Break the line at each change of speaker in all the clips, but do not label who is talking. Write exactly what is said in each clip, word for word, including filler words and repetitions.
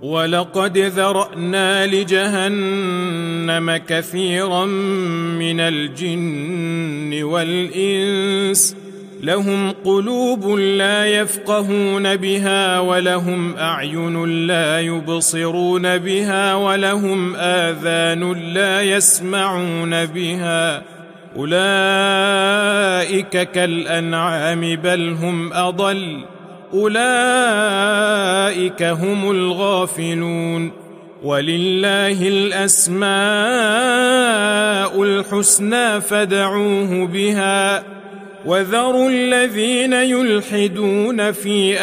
ولقد ذرأنا لجهنم كثيرا من الجن والإنس لهم قلوب لا يفقهون بها ولهم أعين لا يبصرون بها ولهم آذان لا يسمعون بها أولئك كالأنعام بل هم أضل أولئك هم الغافلون ولله الأسماء الحسنى فادعوه بها وذروا الذين يلحدون في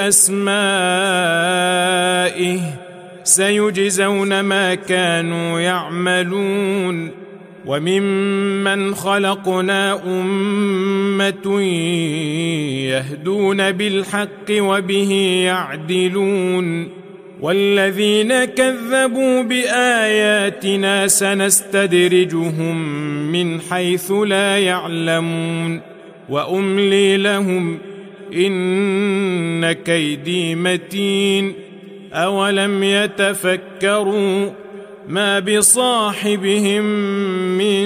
أسمائه سيجزون ما كانوا يعملون وممن خلقنا أمة يهدون بالحق وبه يعدلون والذين كذبوا بآياتنا سنستدرجهم من حيث لا يعلمون وأملي لهم إن كيدي متين أولم يتفكروا ما بصاحبهم من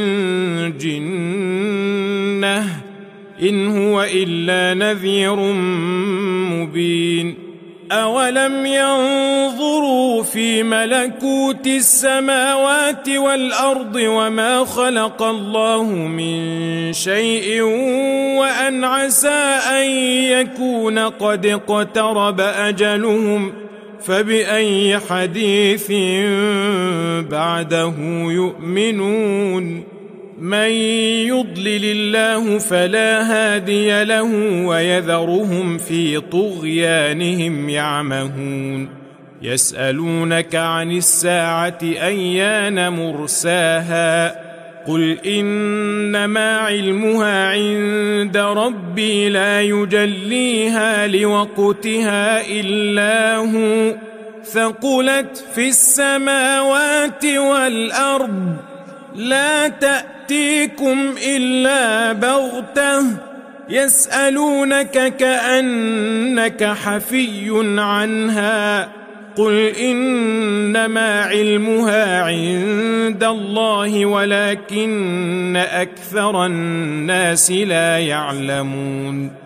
جنة إن هو إلا نذير مبين أولم ينظروا في ملكوت السماوات والأرض وما خلق الله من شيء وأن عسى أن يكون قد اقترب أجلهم فبأي حديث بعده يؤمنون من يضلل الله فلا هادي له ويذرهم في طغيانهم يعمهون يسألونك عن الساعة أيان مرساها قل إنما علمها عند ربي لا يجليها لوقتها إلا هو ثقلت في السماوات والأرض لا تأتيكم إلا بغتة يسألونك كأنك حفي عنها قل إنما علمها عند الله ولكن أكثر الناس لا يعلمون